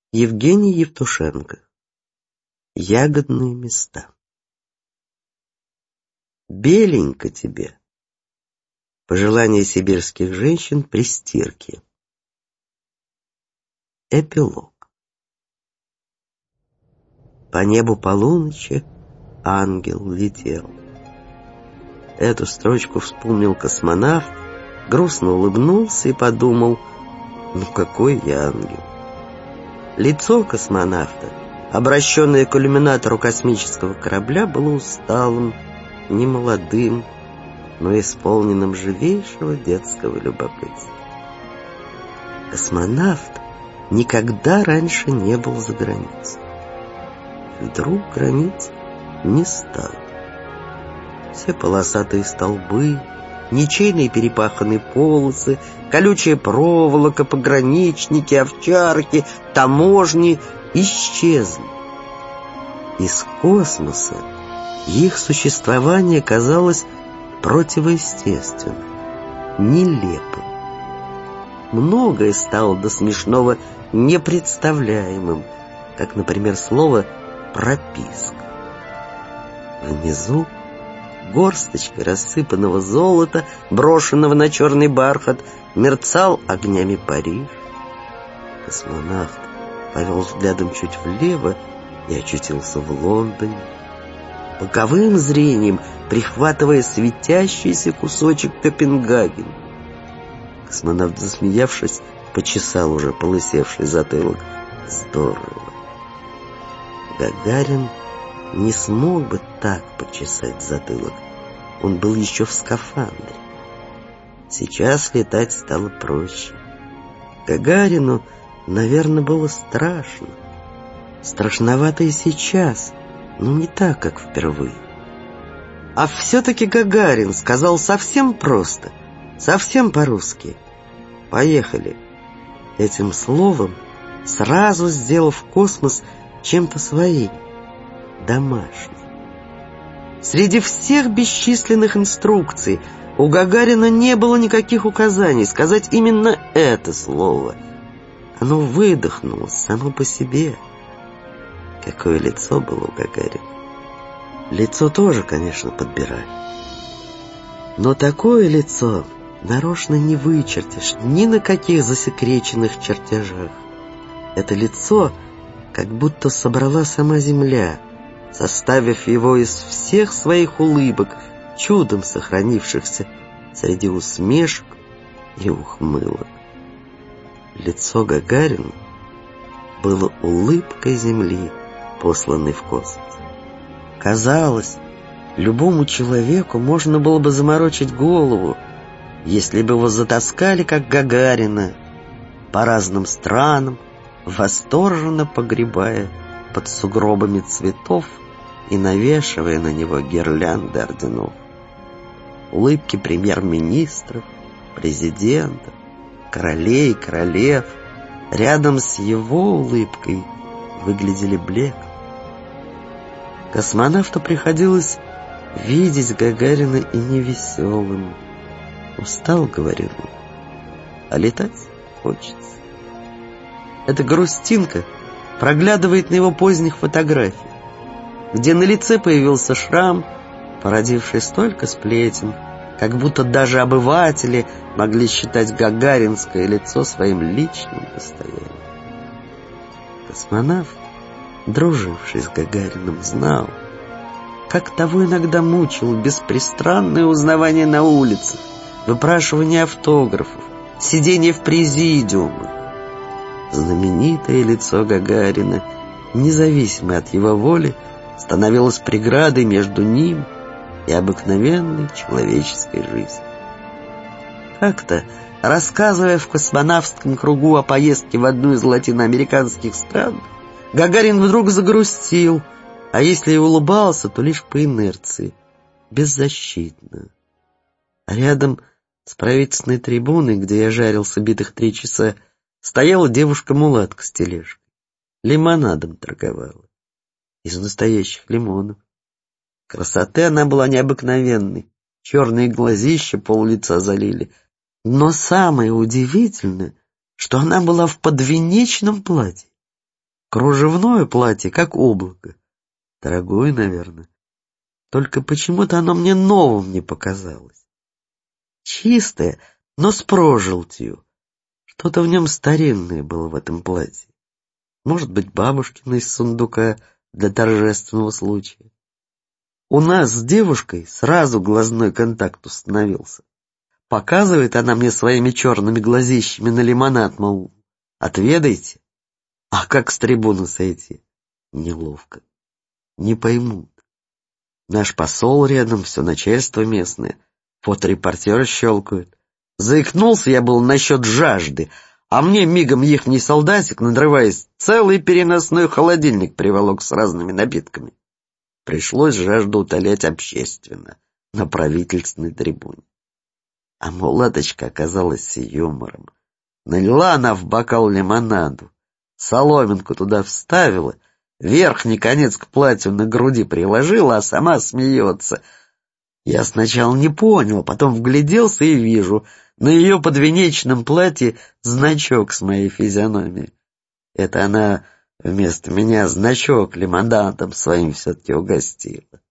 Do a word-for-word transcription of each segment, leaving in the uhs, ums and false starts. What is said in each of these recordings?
Евгений Евтушенко. Ягодные места. Беленько тебе. Пожелания сибирских женщин при стирке. Эпилог. По небу полуночи ангел летел. Эту строчку вспомнил космонавт, грустно улыбнулся и подумал: ну какой я ангел. Лицо космонавта, обращенное к иллюминатору космического корабля, было усталым, немолодым, но исполненным живейшего детского любопытства. Космонавт никогда раньше не был за границей. Вдруг границ не стало. Все полосатые столбы, ничейные перепаханные полосы, колючая проволока, пограничники, овчарки, таможни исчезли. Из космоса их существование казалось противоестественным, нелепым. Многое стало до смешного непредставляемым, как, например, слово «прописка». Внизу горсточкой рассыпанного золота, брошенного на черный бархат, мерцал огнями Париж. Космонавт повел взглядом чуть влево и очутился в Лондоне. Боковым зрением прихватывая светящийся кусочек Копенгагена. Космонавт, засмеявшись, почесал уже полысевший затылок. Здорово. Гагарин не смог бы так почесать затылок. Он был еще в скафандре. Сейчас летать стало проще. Гагарину, наверное, было страшно. Страшновато и сейчас, но не так, как впервые. А все-таки Гагарин сказал совсем просто, совсем по-русски: «Поехали», этим словом сразу сделав космос чем-то своим, домашним. Среди всех бесчисленных инструкций у Гагарина не было никаких указаний сказать именно это слово. Оно выдохнулось само по себе. Какое лицо было у Гагарина. Лицо тоже, конечно, подбирали. Но такое лицо нарочно не вычертишь ни на каких засекреченных чертежах. Это лицо как будто собрала сама Земля, составив его из всех своих улыбок, чудом сохранившихся среди усмешек и ухмылок. Лицо Гагарина было улыбкой Земли, посланной в космос. Казалось, любому человеку можно было бы заморочить голову, если бы его затаскали, как Гагарина, по разным странам, восторженно погребая под сугробами цветов и навешивая на него гирлянды орденов. Улыбки премьер-министров, президентов, королей, королев рядом с его улыбкой выглядели блекло. Космонавту приходилось видеть Гагарина и невеселым. Устал, говорил он, а летать хочется. Эта грустинка проглядывает на его поздних фотографиях, где на лице появился шрам, породивший столько сплетен, как будто даже обыватели могли считать гагаринское лицо своим личным достоянием. Космонавт, друживший с Гагариным, знал, как того иногда мучило беспристрастное узнавание на улицах, выпрашивание автографов, сидение в президиумах. Знаменитое лицо Гагарина, независимо от его воли, становилось преградой между ним и обыкновенной человеческой жизнью. Как-то, рассказывая в космонавтском кругу о поездке в одну из латиноамериканских стран, Гагарин вдруг загрустил, а если и улыбался, то лишь по инерции, беззащитно. А рядом с правительственной трибуной, где я жарился битых три часа, стояла девушка-мулатка с тележкой. Лимонадом торговала. Из настоящих лимонов. Красоты она была необыкновенной. Черные глазища пол-лица залили. Но самое удивительное, что она была в подвенечном платье. Кружевное платье, как облако. Дорогое, наверное. Только почему-то оно мне новым не показалось. Чистое, но с прожилтью. Что-то в нем старинное было в этом платье. Может быть, бабушкина из сундука для торжественного случая. У нас с девушкой сразу глазной контакт установился. Показывает она мне своими черными глазищами на лимонад, мол, отведайте. А как с трибуны сойти? Неловко. Не поймут. Наш посол рядом, все начальство местное, фоторепортеры щелкают. Заикнулся я был насчет жажды, а мне мигом ихний солдатик, надрываясь, целый переносной холодильник приволок с разными напитками. Пришлось жажду утолять общественно, на правительственной трибуне. А мулаточка оказалась с юмором. Налила она в бокал лимонаду, соломинку туда вставила, верхний конец к платью на груди приложила, а сама смеется. Я сначала не понял, потом вгляделся и вижу, на ее подвенечном платье значок с моей физиономией. Это она вместо меня значок лимонадом своим все-таки угостила.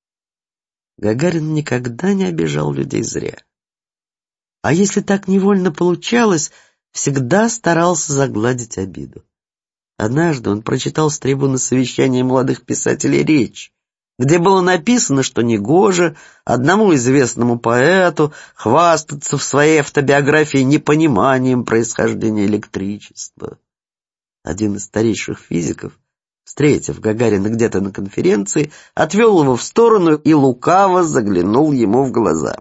Гагарин никогда не обижал людей зря. А если так невольно получалось, всегда старался загладить обиду. Однажды он прочитал с трибуны совещания молодых писателей речь, где было написано, что негоже одному известному поэту хвастаться в своей автобиографии непониманием происхождения электричества. Один из старейших физиков, встретив Гагарина где-то на конференции, отвел его в сторону и лукаво заглянул ему в глаза.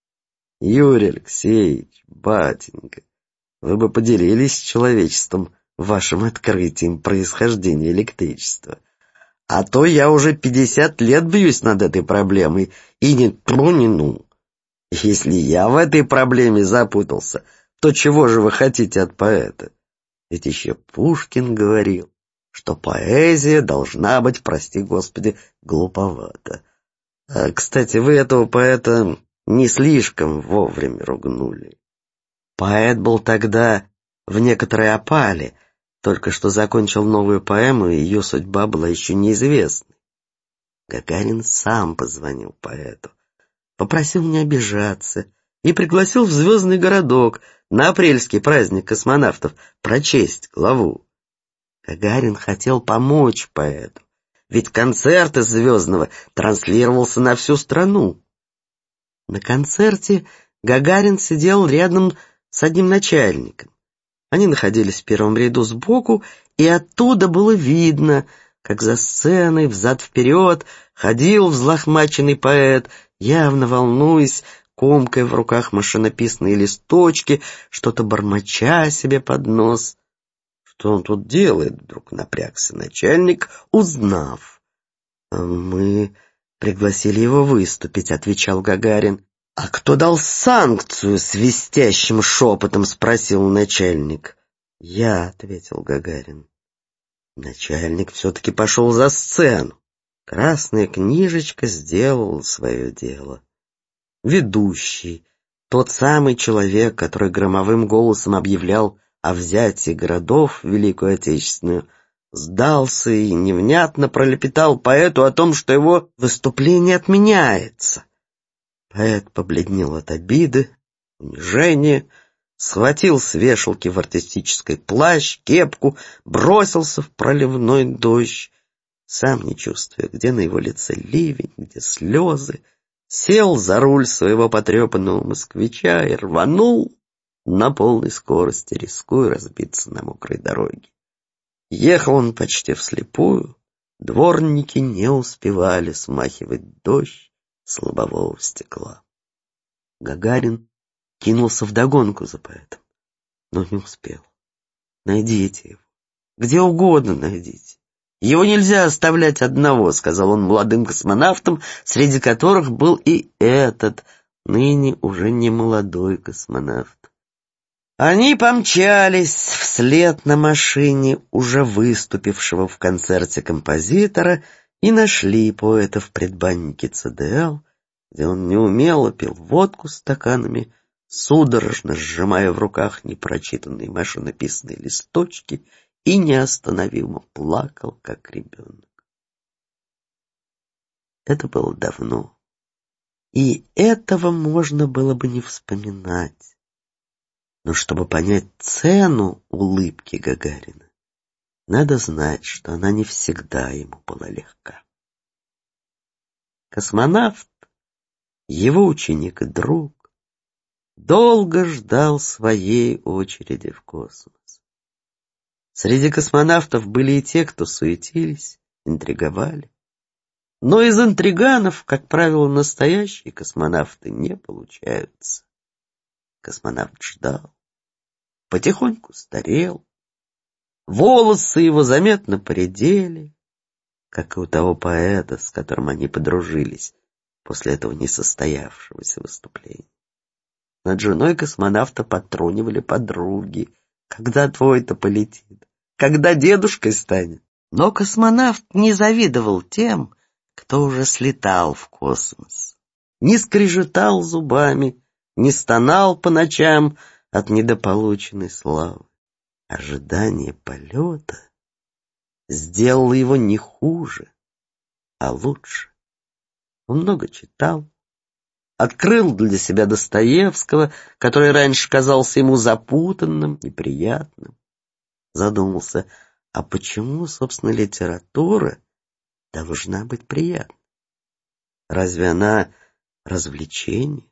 «Юрий Алексеевич, батенька, вы бы поделились с человечеством вашим открытием происхождения электричества. А то я уже пятьдесят лет бьюсь над этой проблемой, и ни тру, ни ну. Если я в этой проблеме запутался, то чего же вы хотите от поэта? Ведь еще Пушкин говорил, что поэзия должна быть, прости господи, глуповата. А, кстати, вы этого поэта не слишком вовремя ругнули. Поэт был тогда в некоторой опале, только что закончил новую поэму, и ее судьба была еще неизвестной. Гагарин сам позвонил поэту, попросил не обижаться и пригласил в Звездный городок на апрельский праздник космонавтов прочесть главу. Гагарин хотел помочь поэту, ведь концерт из Звездного транслировался на всю страну. На концерте Гагарин сидел рядом с одним начальником. Они находились в первом ряду сбоку, и оттуда было видно, как за сценой взад-вперед ходил взлохмаченный поэт, явно волнуясь, комкая в руках машинописные листочки, что-то бормоча себе под нос. Что он тут делает? Вдруг напрягся начальник, узнав. «Мы пригласили его выступить», — отвечал Гагарин. «А кто дал санкцию?» — свистящим шепотом спросил начальник. «Я», — ответил Гагарин. Начальник все-таки пошел за сцену. Красная книжечка сделала свое дело. Ведущий, тот самый человек, который громовым голосом объявлял о взятии городов в Великую Отечественную, сдался и невнятно пролепетал поэту о том, что его выступление отменяется. Поэт побледнел от обиды, унижения, схватил с вешалки в артистической плащ, кепку, бросился в проливной дождь, сам не чувствуя, где на его лице ливень, где слезы, сел за руль своего потрепанного москвича и рванул на полной скорости, рискуя разбиться на мокрой дороге. Ехал он почти вслепую, дворники не успевали смахивать дождь с лобового стекла. Гагарин кинулся вдогонку за поэтом, но не успел. «Найдите его. Где угодно найдите. Его нельзя оставлять одного», — сказал он молодым космонавтам, среди которых был и этот, ныне уже не молодой космонавт. Они помчались вслед на машине уже выступившего в концерте композитора и нашли поэта в предбаннике ЦДЛ, где он неумело пил водку стаканами, судорожно сжимая в руках непрочитанные машинописные листочки и неостановимо плакал, как ребенок. Это было давно, и этого можно было бы не вспоминать. Но чтобы понять цену улыбки Гагарина, надо знать, что она не всегда ему была легка. Космонавт, его ученик и друг, долго ждал своей очереди в космос. Среди космонавтов были и те, кто суетились, интриговали. Но из интриганов, как правило, настоящие космонавты не получаются. Космонавт ждал, потихоньку старел, волосы его заметно поредели, как и у того поэта, с которым они подружились после этого несостоявшегося выступления. Над женой космонавта потрунивали подруги. Когда твой-то полетит? Когда дедушкой станет? Но космонавт не завидовал тем, кто уже слетал в космос. Не скрежетал зубами, не стонал по ночам от недополученной славы. Ожидание полета сделало его не хуже, а лучше. Он много читал, открыл для себя Достоевского, который раньше казался ему запутанным, неприятным. Задумался, а почему, собственно, литература должна быть приятной? Разве она развлечение?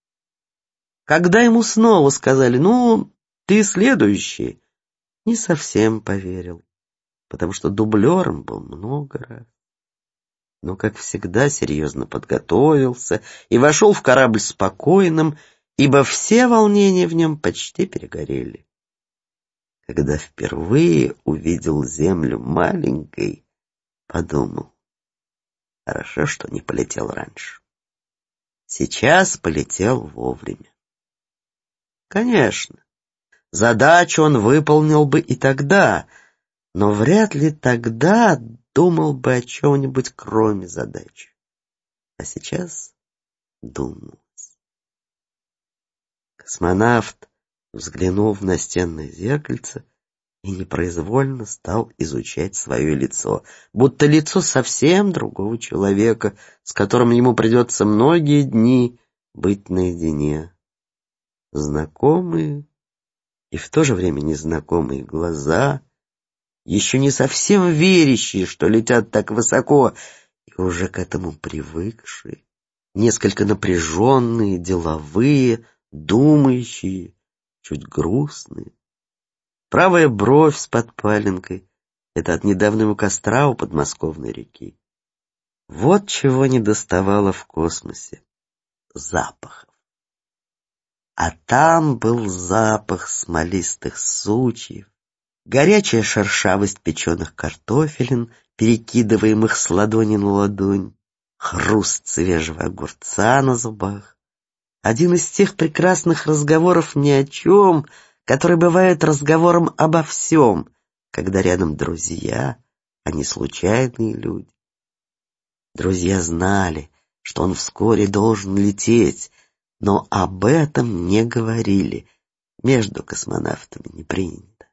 Когда ему снова сказали, ну, ты следующий, не совсем поверил, потому что дублером был много раз. Но, как всегда, серьезно подготовился и вошел в корабль спокойным, ибо все волнения в нем почти перегорели. Когда впервые увидел землю маленькой, подумал, хорошо, что не полетел раньше. Сейчас полетел вовремя. Конечно, задачу он выполнил бы и тогда, но вряд ли тогда думал бы о чем-нибудь кроме задачи. А сейчас думал. Космонавт взглянул в настенное зеркальце и непроизвольно стал изучать свое лицо, будто лицо совсем другого человека, с которым ему придется многие дни быть наедине. Знакомые и в то же время незнакомые глаза, еще не совсем верящие, что летят так высоко, и уже к этому привыкшие, несколько напряженные, деловые, думающие, чуть грустные. Правая бровь с подпаленкой — это от недавнего костра у подмосковной реки. Вот чего недоставало в космосе — запахов. А там был запах смолистых сучьев, горячая шершавость печеных картофелин, перекидываемых с ладони на ладонь, хруст свежего огурца на зубах. Один из тех прекрасных разговоров ни о чем, который бывает разговором обо всем, когда рядом друзья, а не случайные люди. Друзья знали, что он вскоре должен лететь, но об этом не говорили, между космонавтами не принято.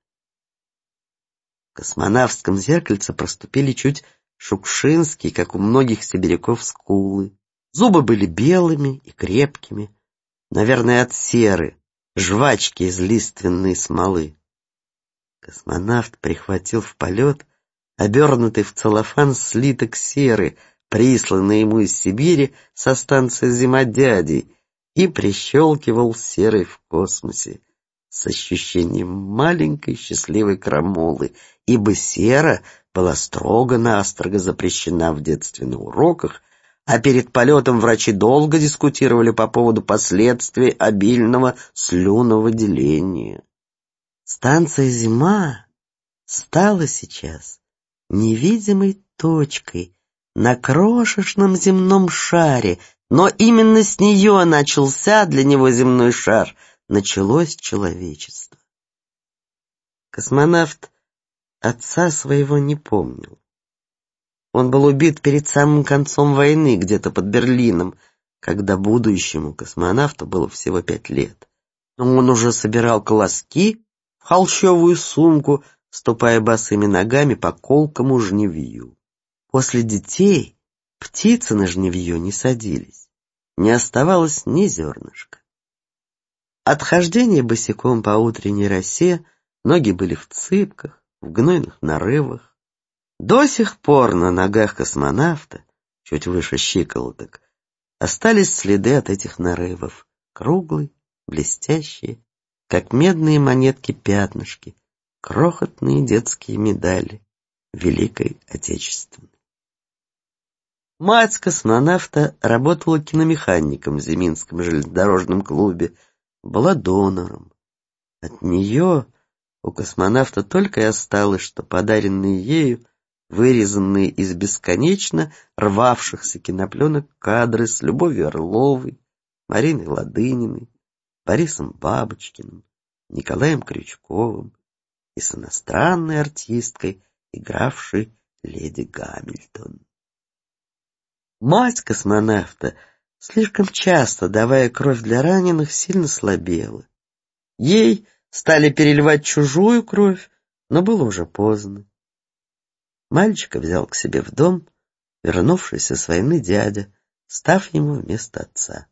В космонавтском зеркальце проступили чуть шукшинские, как у многих сибиряков, скулы. Зубы были белыми и крепкими, наверное, от серы, жвачки из лиственной смолы. Космонавт прихватил в полет обернутый в целлофан слиток серы, присланный ему из Сибири со станции Зимодядей, и прищелкивал серой в космосе с ощущением маленькой счастливой крамолы, ибо сера была строго-настрого запрещена в детстве на уроках, а перед полетом врачи долго дискутировали по поводу последствий обильного слюновыделения. Станция «Зима» стала сейчас невидимой точкой на крошечном земном шаре, но именно с нее начался для него земной шар, началось человечество. Космонавт отца своего не помнил. Он был убит перед самым концом войны, где-то под Берлином, когда будущему космонавту было всего пять лет. Он уже собирал колоски в холщовую сумку ступая босыми ногами по колкому жневью. После детей птицы на жневье не садились, не оставалось ни зернышка. От хождения босиком по утренней росе ноги были в цыпках, в гнойных нарывах. До сих пор на ногах космонавта, чуть выше щиколоток, остались следы от этих нарывов, круглые, блестящие, как медные монетки пятнышки, крохотные детские медали Великой Отечественной. Мать космонавта работала киномехаником в Зиминском железнодорожном клубе, была донором. От нее у космонавта только и осталось, что подаренные ею, вырезанные из бесконечно рвавшихся кинопленок кадры с Любовью Орловой, Мариной Ладыниной, Борисом Бабочкиным, Николаем Крючковым и с иностранной артисткой, игравшей леди Гамильтон. Мать космонавта, слишком часто давая кровь для раненых, сильно слабела. Ей стали переливать чужую кровь, но было уже поздно. Мальчика взял к себе в дом вернувшийся с войны дядя, став ему вместо отца.